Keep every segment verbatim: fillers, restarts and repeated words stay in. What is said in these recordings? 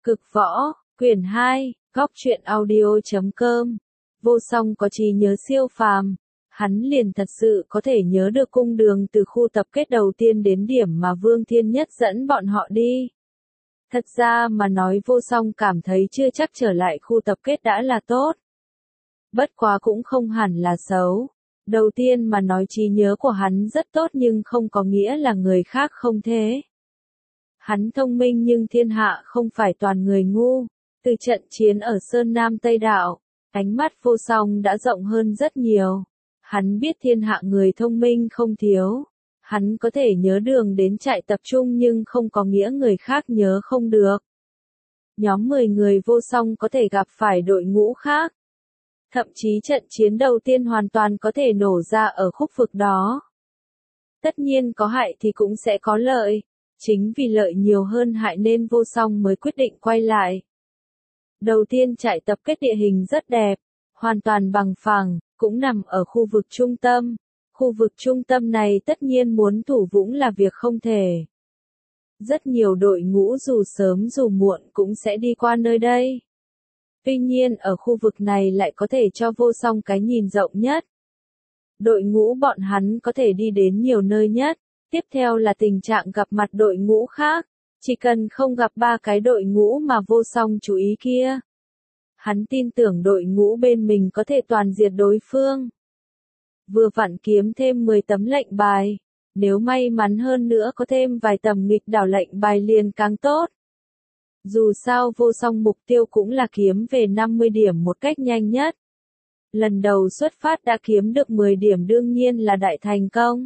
Cực võ, quyển hai, góc truyện audio chấm com. Vô song có trí nhớ siêu phàm. Hắn liền thật sự có thể nhớ được cung đường từ khu tập kết đầu tiên đến điểm mà Vương Thiên Nhất dẫn bọn họ đi. Thật ra mà nói vô song cảm thấy chưa chắc trở lại khu tập kết đã là tốt. Bất quá cũng không hẳn là xấu. Đầu tiên mà nói trí nhớ của hắn rất tốt nhưng không có nghĩa là người khác không thế. Hắn thông minh nhưng thiên hạ không phải toàn người ngu. Từ trận chiến ở Sơn Nam Tây Đạo, ánh mắt vô song đã rộng hơn rất nhiều. Hắn biết thiên hạ người thông minh không thiếu. Hắn có thể nhớ đường đến trại tập trung nhưng không có nghĩa người khác nhớ không được. Nhóm mười người vô song có thể gặp phải đội ngũ khác. Thậm chí trận chiến đầu tiên hoàn toàn có thể nổ ra ở khúc vực đó. Tất nhiên có hại thì cũng sẽ có lợi. Chính vì lợi nhiều hơn hại nên vô song mới quyết định quay lại. Đầu tiên trại tập kết địa hình rất đẹp, hoàn toàn bằng phẳng, cũng nằm ở khu vực trung tâm. Khu vực trung tâm này tất nhiên muốn thủ vững là việc không thể. Rất nhiều đội ngũ dù sớm dù muộn cũng sẽ đi qua nơi đây. Tuy nhiên ở khu vực này lại có thể cho vô song cái nhìn rộng nhất. Đội ngũ bọn hắn có thể đi đến nhiều nơi nhất. Tiếp theo là tình trạng gặp mặt đội ngũ khác. Chỉ cần không gặp ba cái đội ngũ mà vô song chú ý kia. Hắn tin tưởng đội ngũ bên mình có thể toàn diệt đối phương. Vừa vặn kiếm thêm mười tấm lệnh bài. Nếu may mắn hơn nữa có thêm vài tầm nghịch đảo lệnh bài liền càng tốt. Dù sao vô song mục tiêu cũng là kiếm về năm mươi điểm một cách nhanh nhất. Lần đầu xuất phát đã kiếm được mười điểm đương nhiên là đại thành công.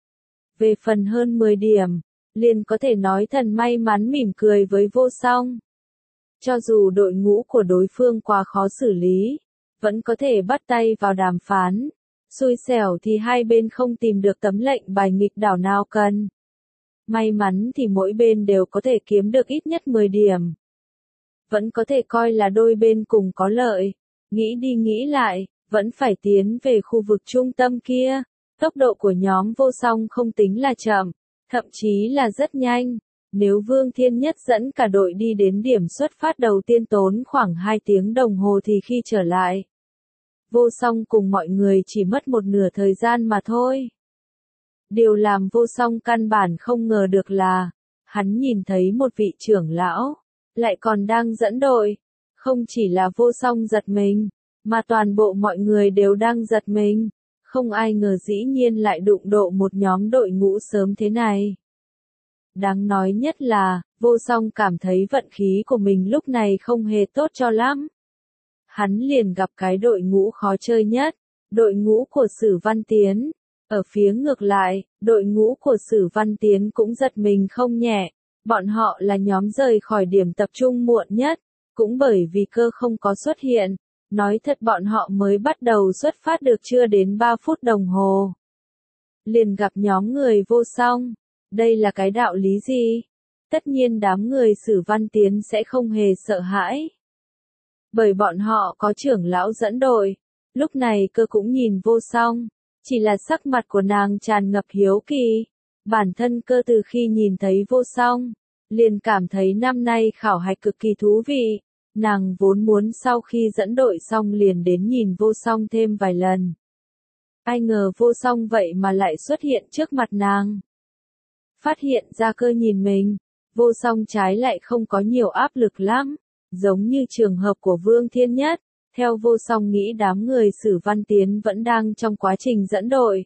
Về phần hơn mười điểm, liền có thể nói thần may mắn mỉm cười với vô song. Cho dù đội ngũ của đối phương quá khó xử lý, vẫn có thể bắt tay vào đàm phán. Xui xẻo thì hai bên không tìm được tấm lệnh bài nghịch đảo nào cần. May mắn thì mỗi bên đều có thể kiếm được ít nhất mười điểm. Vẫn có thể coi là đôi bên cùng có lợi. Nghĩ đi nghĩ lại, vẫn phải tiến về khu vực trung tâm kia. Tốc độ của nhóm vô song không tính là chậm, thậm chí là rất nhanh. Nếu Vương Thiên Nhất dẫn cả đội đi đến điểm xuất phát đầu tiên tốn khoảng hai tiếng đồng hồ thì khi trở lại, vô song cùng mọi người chỉ mất một nửa thời gian mà thôi. Điều làm vô song căn bản không ngờ được là, hắn nhìn thấy một vị trưởng lão, lại còn đang dẫn đội. Không chỉ là vô song giật mình, mà toàn bộ mọi người đều đang giật mình. Không ai ngờ dĩ nhiên lại đụng độ một nhóm đội ngũ sớm thế này. Đáng nói nhất là, vô song cảm thấy vận khí của mình lúc này không hề tốt cho lắm. Hắn liền gặp cái đội ngũ khó chơi nhất, đội ngũ của Sử Văn Tiến. Ở phía ngược lại, đội ngũ của Sử Văn Tiến cũng giật mình không nhẹ. Bọn họ là nhóm rời khỏi điểm tập trung muộn nhất, cũng bởi vì cơ không có xuất hiện. Nói thật bọn họ mới bắt đầu xuất phát được chưa đến ba phút đồng hồ. Liền gặp nhóm người vô song. Đây là cái đạo lý gì? Tất nhiên đám người Sử Văn Tiến sẽ không hề sợ hãi. Bởi bọn họ có trưởng lão dẫn đội. Lúc này cơ cũng nhìn vô song. Chỉ là sắc mặt của nàng tràn ngập hiếu kỳ. Bản thân cơ từ khi nhìn thấy vô song, liền cảm thấy năm nay khảo hạch cực kỳ thú vị. Nàng vốn muốn sau khi dẫn đội xong liền đến nhìn vô song thêm vài lần. Ai ngờ vô song vậy mà lại xuất hiện trước mặt nàng. Phát hiện ra cơ nhìn mình, vô song trái lại không có nhiều áp lực lắm. Giống như trường hợp của Vương Thiên Nhất, theo vô song nghĩ đám người Sử Văn Tiến vẫn đang trong quá trình dẫn đội.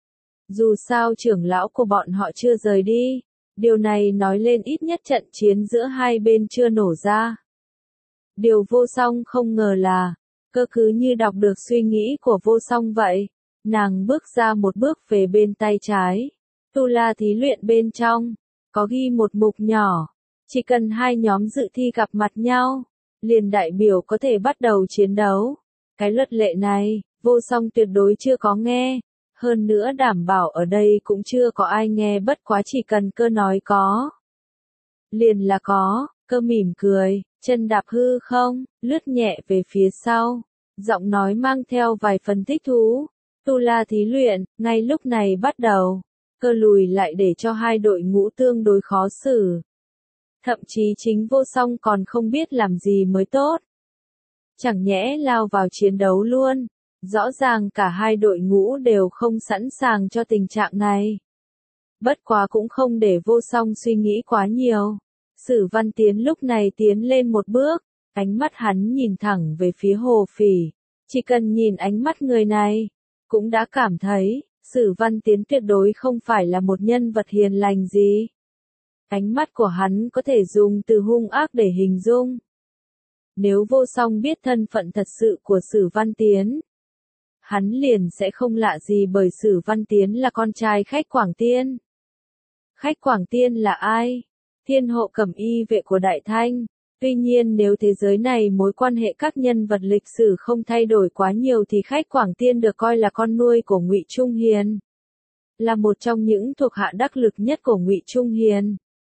Dù sao trưởng lão của bọn họ chưa rời đi, điều này nói lên ít nhất trận chiến giữa hai bên chưa nổ ra. Điều vô song không ngờ là, cơ cứ như đọc được suy nghĩ của vô song vậy. Nàng bước ra một bước về bên tay trái. Tu La thí luyện bên trong, có ghi một mục nhỏ. Chỉ cần hai nhóm dự thi gặp mặt nhau, liền đại biểu có thể bắt đầu chiến đấu. Cái luật lệ này, vô song tuyệt đối chưa có nghe. Hơn nữa đảm bảo ở đây cũng chưa có ai nghe bất quá chỉ cần cơ nói có. Liền là có, cơ mỉm cười. Chân đạp hư không, lướt nhẹ về phía sau, giọng nói mang theo vài phần thích thú. Tu La thí luyện, ngay lúc này bắt đầu. Cơ lùi lại để cho hai đội ngũ tương đối khó xử. Thậm chí chính vô song còn không biết làm gì mới tốt. Chẳng nhẽ lao vào chiến đấu luôn. Rõ ràng cả hai đội ngũ đều không sẵn sàng cho tình trạng này. Bất quá cũng không để vô song suy nghĩ quá nhiều. Sử Văn Tiến lúc này tiến lên một bước, ánh mắt hắn nhìn thẳng về phía Hồ Phỉ. Chỉ cần nhìn ánh mắt người này, cũng đã cảm thấy, Sử Văn Tiến tuyệt đối không phải là một nhân vật hiền lành gì. Ánh mắt của hắn có thể dùng từ hung ác để hình dung. Nếu vô song biết thân phận thật sự của Sử Văn Tiến, hắn liền sẽ không lạ gì bởi Sử Văn Tiến là con trai Khách Quảng Tiên. Khách Quảng Tiên là ai? Thiên hộ cẩm y vệ của Đại Thanh. Tuy nhiên nếu thế giới này mối quan hệ các nhân vật lịch sử không thay đổi quá nhiều thì Khách Quảng Tiên được coi là con nuôi của Ngụy Trung Hiền. Là một trong những thuộc hạ đắc lực nhất của Ngụy Trung Hiền.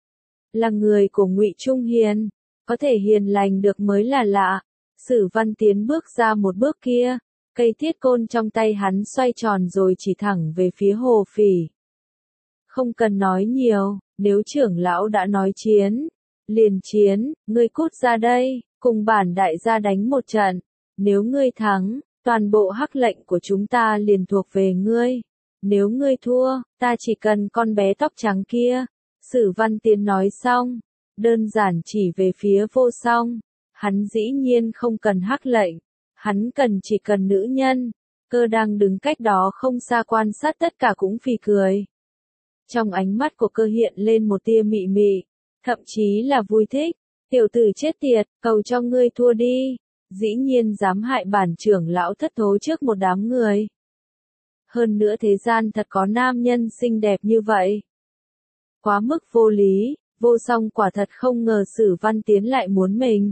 Là người của Ngụy Trung Hiền, có thể hiền lành được mới là lạ. Sử Văn Tiến bước ra một bước kia, cây thiết côn trong tay hắn xoay tròn rồi chỉ thẳng về phía Hồ Phỉ. Không cần nói nhiều, nếu trưởng lão đã nói chiến, liền chiến, ngươi cút ra đây, cùng bản đại gia đánh một trận. Nếu ngươi thắng, toàn bộ hắc lệnh của chúng ta liền thuộc về ngươi. Nếu ngươi thua, ta chỉ cần con bé tóc trắng kia. Sử Văn Tiến nói xong, đơn giản chỉ về phía vô song. Hắn dĩ nhiên không cần hắc lệnh, hắn cần chỉ cần nữ nhân. Cơ đang đứng cách đó không xa quan sát tất cả cũng phì cười. Trong ánh mắt của Cơ hiện lên một tia mị mị, thậm chí là vui thích. Tiểu tử chết tiệt, cầu cho ngươi thua đi. Dĩ nhiên dám hại bản trưởng lão thất thố trước một đám người. Hơn nữa thế gian thật có nam nhân xinh đẹp như vậy. Quá mức vô lý, vô song quả thật không ngờ Sử Văn Tiến lại muốn mình.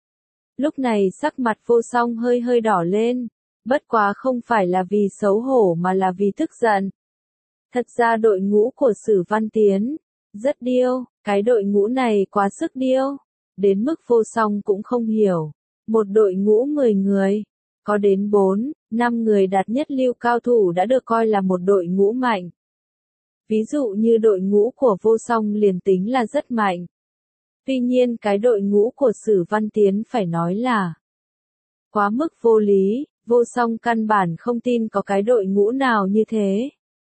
Lúc này sắc mặt vô song hơi hơi đỏ lên, bất quá không phải là vì xấu hổ mà là vì tức giận. Thật ra đội ngũ của Sử Văn Tiến rất điêu, cái đội ngũ này quá sức điêu, đến mức vô song cũng không hiểu. Một đội ngũ mười người, có đến bốn, năm người đạt nhất lưu cao thủ đã được coi là một đội ngũ mạnh. Ví dụ như đội ngũ của vô song liền tính là rất mạnh. Tuy nhiên cái đội ngũ của Sử Văn Tiến phải nói là quá mức vô lý, vô song căn bản không tin có cái đội ngũ nào như thế.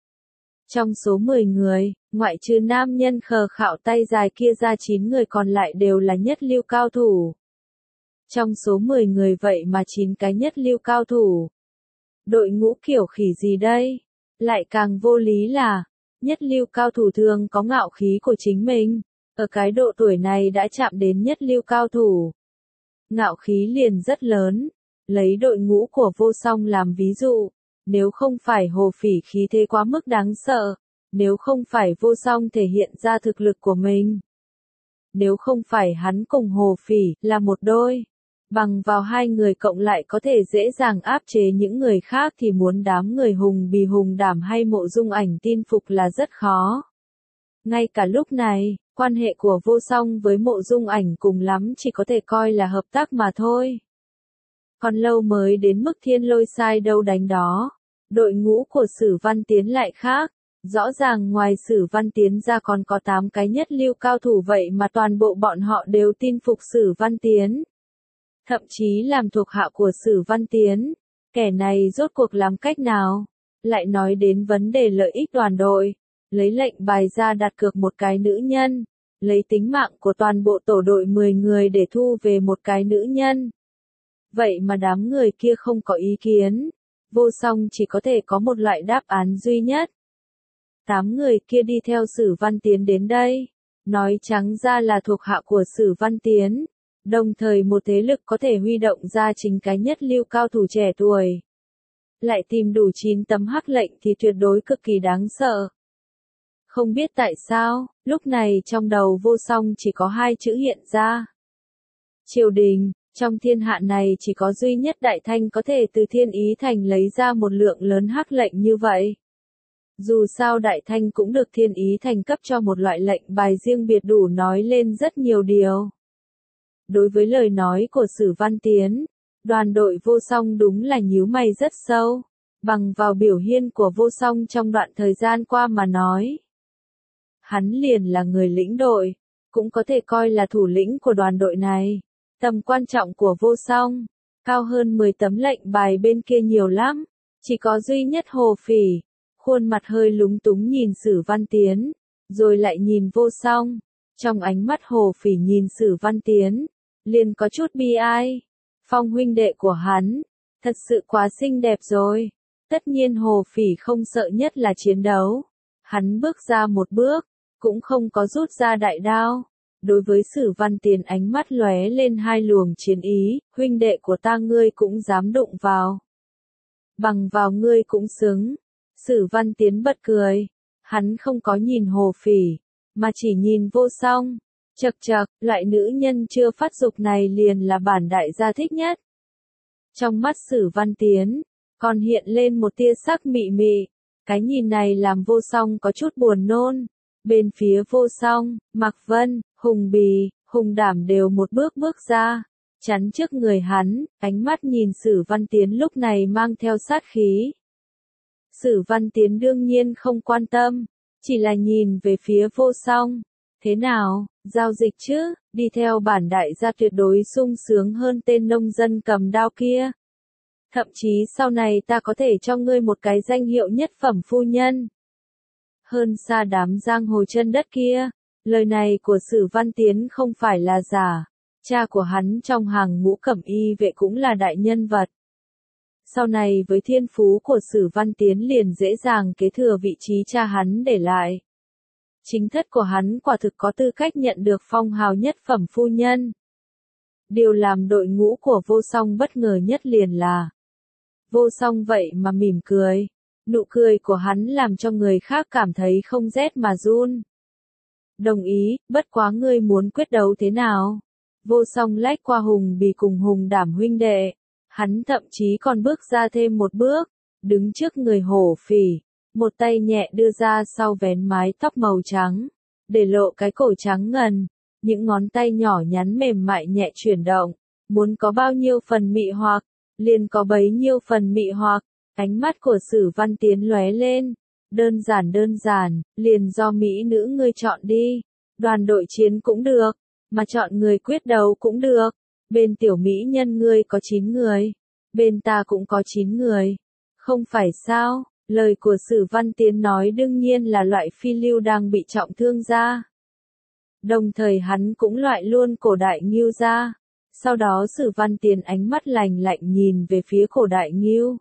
Trong số mười người, ngoại trừ nam nhân khờ khạo tay dài kia ra chín người còn lại đều là nhất lưu cao thủ. Trong số mười người vậy mà chín cái nhất lưu cao thủ. Đội ngũ kiểu khỉ gì đây? Lại càng vô lý là, nhất lưu cao thủ thường có ngạo khí của chính mình, ở cái độ tuổi này đã chạm đến nhất lưu cao thủ. Ngạo khí liền rất lớn, lấy đội ngũ của vô song làm ví dụ, nếu không phải Hồ Phỉ khí thế quá mức đáng sợ, nếu không phải vô song thể hiện ra thực lực của mình, nếu không phải hắn cùng Hồ Phỉ là một đôi, bằng vào hai người cộng lại có thể dễ dàng áp chế những người khác thì muốn đám người hùng bì hùng đảm hay Mộ Dung Ảnh tin phục là rất khó. Ngay cả lúc này, quan hệ của vô song với Mộ Dung Ảnh cùng lắm chỉ có thể coi là hợp tác mà thôi. Còn lâu mới đến mức thiên lôi sai đâu đánh đó. Đội ngũ của Sử Văn Tiến lại khác. Rõ ràng ngoài Sử Văn Tiến ra còn có tám cái nhất lưu cao thủ vậy mà toàn bộ bọn họ đều tin phục Sử Văn Tiến. Thậm chí làm thuộc hạ của Sử Văn Tiến. Kẻ này rốt cuộc làm cách nào? Lại nói đến vấn đề lợi ích đoàn đội. Lấy lệnh bài ra đặt cược một cái nữ nhân. Lấy tính mạng của toàn bộ tổ đội mười người để thu về một cái nữ nhân. Vậy mà đám người kia không có ý kiến. Vô song chỉ có thể có một loại đáp án duy nhất. Tám người kia đi theo Sử Văn Tiến đến đây. Nói trắng ra là thuộc hạ của Sử Văn Tiến. Đồng thời một thế lực có thể huy động ra chính cái nhất lưu cao thủ trẻ tuổi. Lại tìm đủ chín tấm hắc lệnh thì tuyệt đối cực kỳ đáng sợ. Không biết tại sao, lúc này trong đầu vô song chỉ có hai chữ hiện ra. Triều đình, trong thiên hạ này chỉ có duy nhất Đại Thanh có thể từ Thiên Ý Thành lấy ra một lượng lớn hắc lệnh như vậy. Dù sao Đại Thanh cũng được Thiên Ý Thành cấp cho một loại lệnh bài riêng biệt đủ nói lên rất nhiều điều. Đối với lời nói của Sử Văn Tiến, đoàn đội vô song đúng là nhíu mày rất sâu, bằng vào biểu hiện của vô song trong đoạn thời gian qua mà nói. Hắn liền là người lĩnh đội, cũng có thể coi là thủ lĩnh của đoàn đội này. Tầm quan trọng của Vô Song, cao hơn mười tấm lệnh bài bên kia nhiều lắm, chỉ có duy nhất Hồ Phỉ, khuôn mặt hơi lúng túng nhìn Sử Văn Tiến, rồi lại nhìn Vô Song. Trong ánh mắt Hồ Phỉ nhìn Sử Văn Tiến, liền có chút bi ai. Phong huynh đệ của hắn, thật sự quá xinh đẹp rồi. Tất nhiên Hồ Phỉ không sợ nhất là chiến đấu. Hắn bước ra một bước, cũng không có rút ra đại đao. Đối với Sử Văn Tiến ánh mắt lóe lên hai luồng chiến ý, huynh đệ của ta ngươi cũng dám đụng vào. Bằng vào ngươi cũng xứng. Sử Văn Tiến bật cười, hắn không có nhìn Hồ Phỉ, mà chỉ nhìn Vô Song. Chậc chậc, loại nữ nhân chưa phát dục này liền là bản đại gia thích nhất. Trong mắt Sử Văn Tiến, còn hiện lên một tia sắc mị mị. Cái nhìn này làm Vô Song có chút buồn nôn. Bên phía Vô Song, Mạc Vân, Hùng Bì, Hùng Đảm đều một bước bước ra, chắn trước người hắn, ánh mắt nhìn Sử Văn Tiến lúc này mang theo sát khí. Sử Văn Tiến đương nhiên không quan tâm, chỉ là nhìn về phía Vô Song. Thế nào, giao dịch chứ, đi theo bản đại gia tuyệt đối sung sướng hơn tên nông dân cầm đao kia. Thậm chí sau này ta có thể cho ngươi một cái danh hiệu nhất phẩm phu nhân. Hơn xa đám giang hồ chân đất kia, lời này của Sử Văn Tiến không phải là giả. Cha của hắn trong hàng ngũ cẩm y vệ cũng là đại nhân vật. Sau này với thiên phú của Sử Văn Tiến liền dễ dàng kế thừa vị trí cha hắn để lại. Chính thất của hắn quả thực có tư cách nhận được phong hào nhất phẩm phu nhân. Điều làm đội ngũ của Vô Song bất ngờ nhất liền là Vô Song vậy mà mỉm cười. Nụ cười của hắn làm cho người khác cảm thấy không rét mà run. Đồng ý, bất quá ngươi muốn quyết đấu thế nào? Vô Song lách qua Hùng Bì cùng Hùng Đảm huynh đệ. Hắn thậm chí còn bước ra thêm một bước, đứng trước người Hổ Phỉ, một tay nhẹ đưa ra sau vén mái tóc màu trắng, để lộ cái cổ trắng ngần, những ngón tay nhỏ nhắn mềm mại nhẹ chuyển động, muốn có bao nhiêu phần mị hoặc, liền có bấy nhiêu phần mị hoặc. Ánh mắt của Sử Văn Tiến lóe lên, đơn giản đơn giản, liền do mỹ nữ ngươi chọn đi, đoàn đội chiến cũng được, mà chọn người quyết đấu cũng được. Bên tiểu mỹ nhân ngươi có chín người, bên ta cũng có chín người. Không phải sao? Lời của Sử Văn Tiến nói đương nhiên là loại phi lưu đang bị trọng thương ra. Đồng thời hắn cũng loại luôn cổ đại Ngưu ra. Sau đó Sử Văn Tiến ánh mắt lạnh lạnh nhìn về phía cổ đại Ngưu.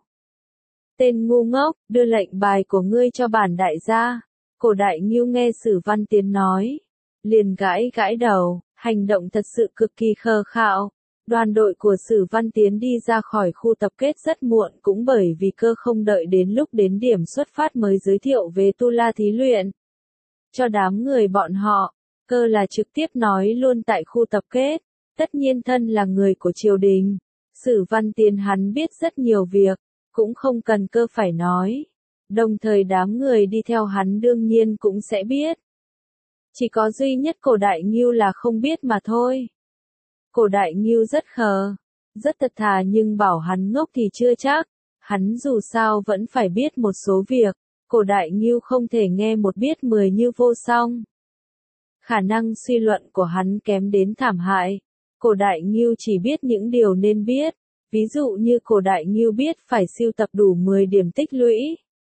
Tên ngu ngốc, đưa lệnh bài của ngươi cho bản đại gia. Cổ đại Ngưu nghe Sử Văn Tiến nói, liền gãi gãi đầu, hành động thật sự cực kỳ khờ khạo. Đoàn đội của Sử Văn Tiến đi ra khỏi khu tập kết rất muộn cũng bởi vì cơ không đợi đến lúc đến điểm xuất phát mới giới thiệu về tu la thí luyện. Cho đám người bọn họ, cơ là trực tiếp nói luôn tại khu tập kết, tất nhiên thân là người của triều đình. Sử Văn Tiến hắn biết rất nhiều việc, cũng không cần cơ phải nói. Đồng thời đám người đi theo hắn đương nhiên cũng sẽ biết. Chỉ có duy nhất cổ đại Ngưu là không biết mà thôi. Cổ đại Ngưu rất khờ, rất thật thà nhưng bảo hắn ngốc thì chưa chắc, hắn dù sao vẫn phải biết một số việc, cổ đại Ngưu không thể nghe một biết mười như Vô Song. Khả năng suy luận của hắn kém đến thảm hại, cổ đại Ngưu chỉ biết những điều nên biết, ví dụ như cổ đại Ngưu biết phải sưu tập đủ mười điểm tích lũy.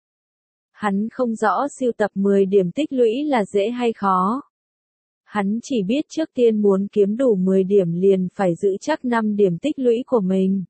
Hắn không rõ sưu tập mười điểm tích lũy là dễ hay khó. Hắn chỉ biết trước tiên muốn kiếm đủ mười điểm liền phải giữ chắc năm điểm tích lũy của mình.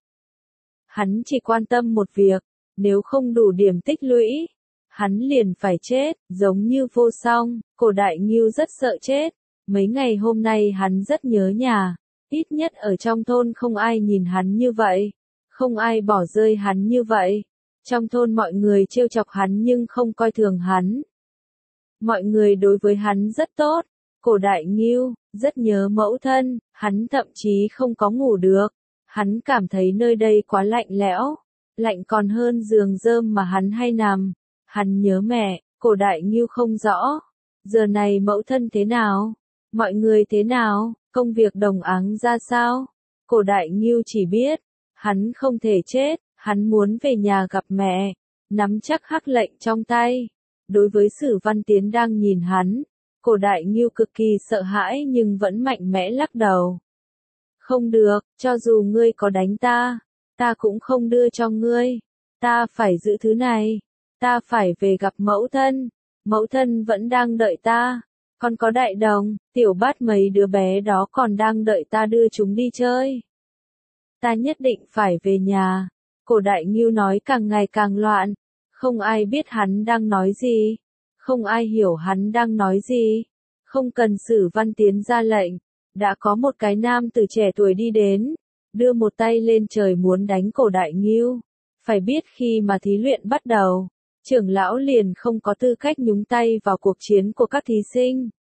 Hắn chỉ quan tâm một việc, nếu không đủ điểm tích lũy, hắn liền phải chết, giống như Vô Song, cổ đại Ngưu rất sợ chết. Mấy ngày hôm nay hắn rất nhớ nhà, ít nhất ở trong thôn không ai nhìn hắn như vậy, không ai bỏ rơi hắn như vậy. Trong thôn mọi người trêu chọc hắn nhưng không coi thường hắn. Mọi người đối với hắn rất tốt. Cổ đại Ngưu, rất nhớ mẫu thân, hắn thậm chí không có ngủ được. Hắn cảm thấy nơi đây quá lạnh lẽo, lạnh còn hơn giường rơm mà hắn hay nằm. Hắn nhớ mẹ, cổ đại Ngưu không rõ. Giờ này mẫu thân thế nào? Mọi người thế nào? Công việc đồng áng ra sao? Cổ đại Ngưu chỉ biết, hắn không thể chết, hắn muốn về nhà gặp mẹ, nắm chắc hắc lệnh trong tay. Đối với Sử Văn Tiến đang nhìn hắn, Cổ Đại Ngưu cực kỳ sợ hãi nhưng vẫn mạnh mẽ lắc đầu. Không được, cho dù ngươi có đánh ta, ta cũng không đưa cho ngươi. Ta phải giữ thứ này. Ta phải về gặp mẫu thân. Mẫu thân vẫn đang đợi ta. Còn có Đại Đồng, Tiểu Bát mấy đứa bé đó còn đang đợi ta đưa chúng đi chơi. Ta nhất định phải về nhà. Cổ Đại Ngưu nói càng ngày càng loạn. Không ai biết hắn đang nói gì. Không ai hiểu hắn đang nói gì. Không cần Sử Văn Tiến ra lệnh. Đã có một cái nam tử trẻ tuổi đi đến. Đưa một tay lên trời muốn đánh Cổ Đại Ngưu. Phải biết khi mà thí luyện bắt đầu, trưởng lão liền không có tư cách nhúng tay vào cuộc chiến của các thí sinh.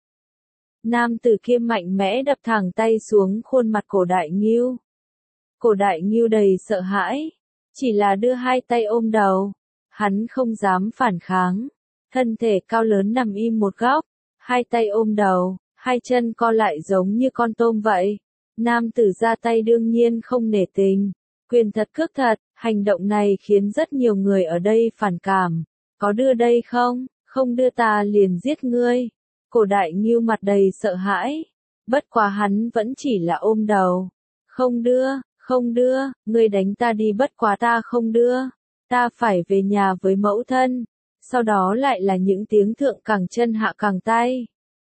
Nam tử kia mạnh mẽ đập thẳng tay xuống khuôn mặt Cổ Đại Ngưu. Cổ Đại Ngưu đầy sợ hãi, chỉ là đưa hai tay ôm đầu. Hắn không dám phản kháng. Thân thể cao lớn nằm im một góc, hai tay ôm đầu, hai chân co lại giống như con tôm vậy. Nam tử ra tay đương nhiên không nể tình. Quyền thật cước thật, hành động này khiến rất nhiều người ở đây phản cảm. Có đưa đây không? Không đưa ta liền giết ngươi. Cổ Đại Ngưu mặt đầy sợ hãi. Bất quá hắn vẫn chỉ là ôm đầu. Không đưa, không đưa, ngươi đánh ta đi bất quá ta không đưa. Ta phải về nhà với mẫu thân. Sau đó lại là những tiếng thượng càng chân hạ càng tay.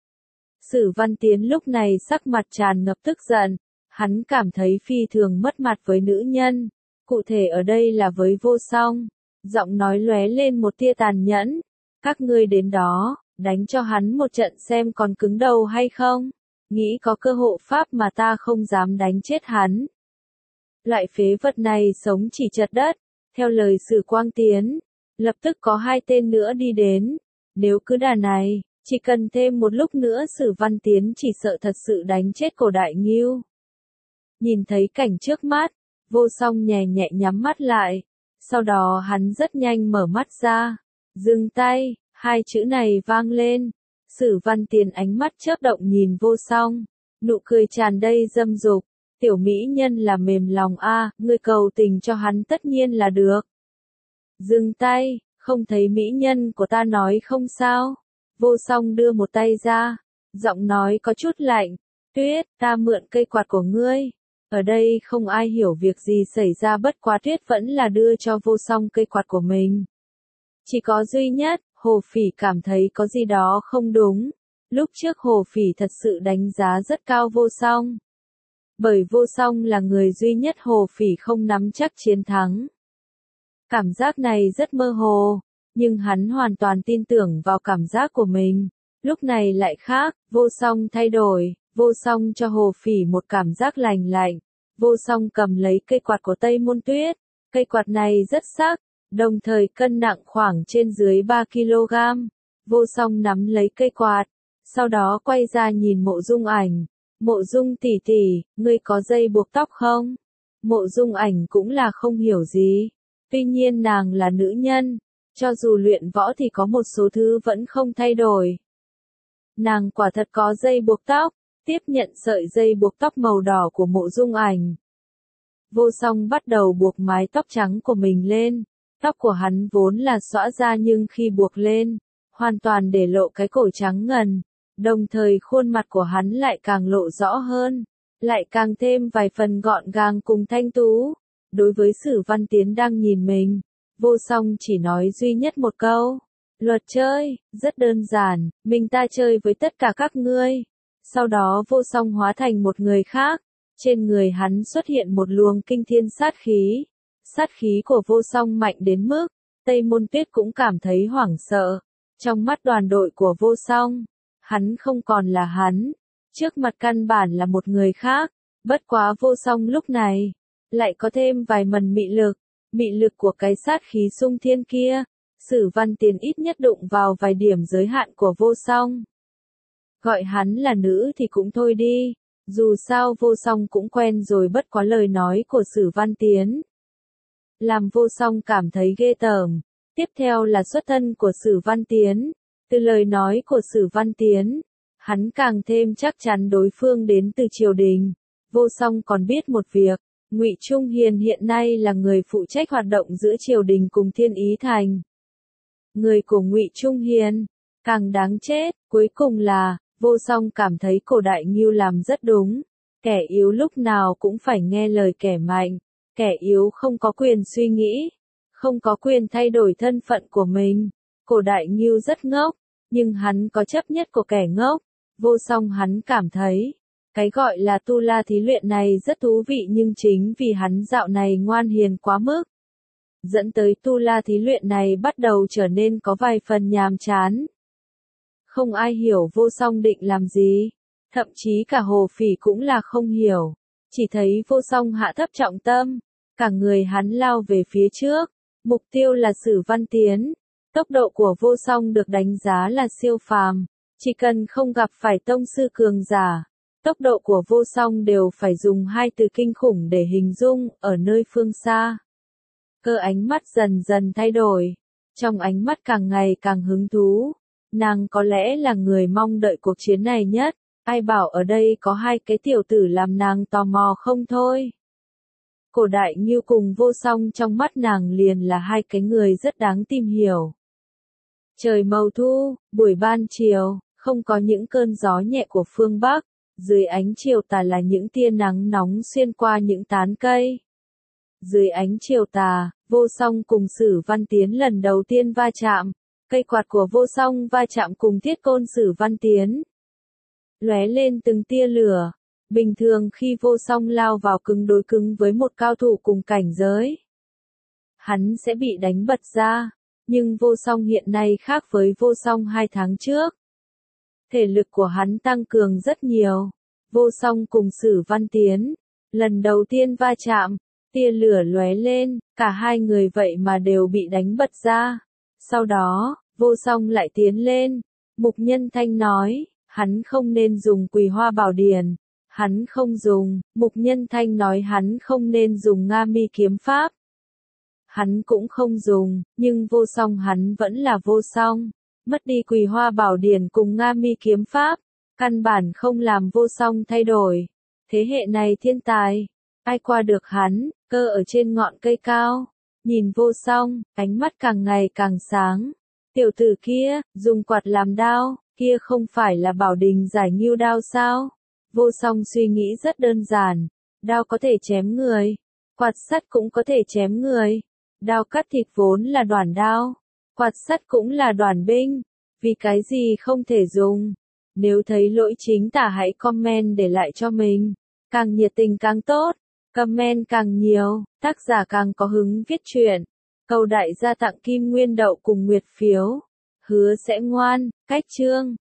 Sử Văn Tiến lúc này sắc mặt tràn ngập tức giận. Hắn cảm thấy phi thường mất mặt với nữ nhân. Cụ thể ở đây là với Vô Song. Giọng nói lóe lên một tia tàn nhẫn. Các ngươi đến đó, đánh cho hắn một trận xem còn cứng đầu hay không. Nghĩ có cơ hộ pháp mà ta không dám đánh chết hắn. Loại phế vật này sống chỉ chật đất. Theo lời Sử Quang Tiến, lập tức có hai tên nữa đi đến. Nếu cứ đà này, chỉ cần thêm một lúc nữa Sử Văn Tiến chỉ sợ thật sự đánh chết Cổ Đại Ngưu. Nhìn thấy cảnh trước mắt, Vô Song nhẹ nhẹ nhắm mắt lại. Sau đó hắn rất nhanh mở mắt ra. Dừng tay, hai chữ này vang lên. Sử Văn Tiến ánh mắt chớp động nhìn Vô Song. Nụ cười tràn đầy dâm dục. Tiểu mỹ nhân là mềm lòng a, à, ngươi cầu tình cho hắn tất nhiên là được. Dừng tay, không thấy mỹ nhân của ta nói không sao. Vô Song đưa một tay ra. Giọng nói có chút lạnh. Tuyết, ta mượn cây quạt của ngươi. Ở đây không ai hiểu việc gì xảy ra bất quá Tuyết vẫn là đưa cho Vô Song cây quạt của mình. Chỉ có duy nhất, Hồ Phỉ cảm thấy có gì đó không đúng. Lúc trước Hồ Phỉ thật sự đánh giá rất cao Vô Song. Bởi Vô Song là người duy nhất Hồ Phỉ không nắm chắc chiến thắng. Cảm giác này rất mơ hồ, nhưng hắn hoàn toàn tin tưởng vào cảm giác của mình. Lúc này lại khác, Vô Song thay đổi. Vô Song cho Hồ Phỉ một cảm giác lành lạnh. Vô Song cầm lấy cây quạt của Tây Môn Tuyết. Cây quạt này rất sắc, đồng thời cân nặng khoảng trên dưới ba ki lô gam. Vô Song nắm lấy cây quạt, sau đó quay ra nhìn Mộ Dung Ảnh. Mộ Dung tỷ tỷ, ngươi có dây buộc tóc không? Mộ Dung Ảnh cũng là không hiểu gì. Tuy nhiên nàng là nữ nhân, cho dù luyện võ thì có một số thứ vẫn không thay đổi. Nàng quả thật có dây buộc tóc. Tiếp nhận sợi dây buộc tóc màu đỏ của Mộ Dung Ảnh. Vô Song bắt đầu buộc mái tóc trắng của mình lên. Tóc của hắn vốn là xõa ra nhưng khi buộc lên, hoàn toàn để lộ cái cổ trắng ngần. Đồng thời khuôn mặt của hắn lại càng lộ rõ hơn, lại càng thêm vài phần gọn gàng cùng thanh tú. Đối với Sử Văn Tiến đang nhìn mình, Vô Song chỉ nói duy nhất một câu. Luật chơi, rất đơn giản, mình ta chơi với tất cả các ngươi. Sau đó Vô Song hóa thành một người khác, trên người hắn xuất hiện một luồng kinh thiên sát khí. Sát khí của Vô Song mạnh đến mức, Tây Môn Tuyết cũng cảm thấy hoảng sợ. Trong mắt đoàn đội của Vô Song, hắn không còn là hắn, trước mặt căn bản là một người khác. Bất quá Vô Song lúc này, lại có thêm vài mần mị lực, mị lực của cái sát khí xung thiên kia. Sử Văn Tiến ít nhất đụng vào vài điểm giới hạn của Vô Song. Gọi hắn là nữ thì cũng thôi đi, dù sao Vô Song cũng quen rồi bất quá lời nói của Sử Văn Tiến. Làm Vô Song cảm thấy ghê tởm. Tiếp theo là xuất thân của Sử Văn Tiến. Từ lời nói của Sử Văn Tiến, hắn càng thêm chắc chắn đối phương đến từ triều đình. Vô Song còn biết một việc, Ngụy Trung Hiền hiện nay là người phụ trách hoạt động giữa triều đình cùng Thiên Ý Thành. Người của Ngụy Trung Hiền càng đáng chết, cuối cùng là Vô Song cảm thấy cổ Đại Ngưu làm rất đúng. Kẻ yếu lúc nào cũng phải nghe lời kẻ mạnh. Kẻ yếu không có quyền suy nghĩ, không có quyền thay đổi thân phận của mình. Cổ Đại Ngưu rất ngốc, nhưng hắn có chấp nhất của kẻ ngốc. Vô Song hắn cảm thấy, cái gọi là tu la thí luyện này rất thú vị, nhưng chính vì hắn dạo này ngoan hiền quá mức, dẫn tới tu la thí luyện này bắt đầu trở nên có vài phần nhàm chán. Không ai hiểu Vô Song định làm gì, thậm chí cả Hồ Phỉ cũng là không hiểu, chỉ thấy Vô Song hạ thấp trọng tâm, cả người hắn lao về phía trước, mục tiêu là Sử Văn Tiến. Tốc độ của Vô Song được đánh giá là siêu phàm, chỉ cần không gặp phải tông sư cường giả, tốc độ của Vô Song đều phải dùng hai từ kinh khủng để hình dung. Ở nơi phương xa, Cơ ánh mắt dần dần thay đổi, trong ánh mắt càng ngày càng hứng thú. Nàng có lẽ là người mong đợi cuộc chiến này nhất, ai bảo ở đây có hai cái tiểu tử làm nàng tò mò không thôi. Cổ Đại Ngưu cùng Vô Song trong mắt nàng liền là hai cái người rất đáng tìm hiểu. Trời màu thu, buổi ban chiều, không có những cơn gió nhẹ của phương Bắc, dưới ánh chiều tà là những tia nắng nóng xuyên qua những tán cây. Dưới ánh chiều tà, Vô Song cùng Sử Văn Tiến lần đầu tiên va chạm, cây quạt của Vô Song va chạm cùng thiết côn Sử Văn Tiến, lóe lên từng tia lửa. Bình thường khi Vô Song lao vào cứng đối cứng với một cao thủ cùng cảnh giới, hắn sẽ bị đánh bật ra, nhưng Vô Song hiện nay khác với Vô Song hai tháng trước. Thể lực của hắn tăng cường rất nhiều. Vô Song cùng Sử Văn Tiến, lần đầu tiên va chạm, tia lửa lóe lên, cả hai người vậy mà đều bị đánh bật ra. Sau đó, Vô Song lại tiến lên. Mục Nhân Thanh nói, hắn không nên dùng Quỳ Hoa Bảo Điển. Hắn không dùng, Mục Nhân Thanh nói hắn không nên dùng Nga Mi kiếm pháp. Hắn cũng không dùng, nhưng Vô Song hắn vẫn là Vô Song. Mất đi Quỳ Hoa Bảo Điển cùng Nga Mi kiếm pháp, căn bản không làm Vô Song thay đổi. Thế hệ này thiên tài, ai qua được hắn. Cơ ở trên ngọn cây cao, nhìn Vô Song, ánh mắt càng ngày càng sáng. Tiểu tử kia, dùng quạt làm đao, kia không phải là Bảo Đình giải ngưu đao sao? Vô Song suy nghĩ rất đơn giản, đao có thể chém người, quạt sắt cũng có thể chém người. Đao cắt thịt vốn là đoản đao, quạt sắt cũng là đoản binh, vì cái gì không thể dùng? Nếu thấy lỗi chính tả hãy comment để lại cho mình, càng nhiệt tình càng tốt, comment càng nhiều, tác giả càng có hứng viết truyện. Cầu đại gia tặng kim nguyên đậu cùng nguyệt phiếu, hứa sẽ ngoan, cách chương.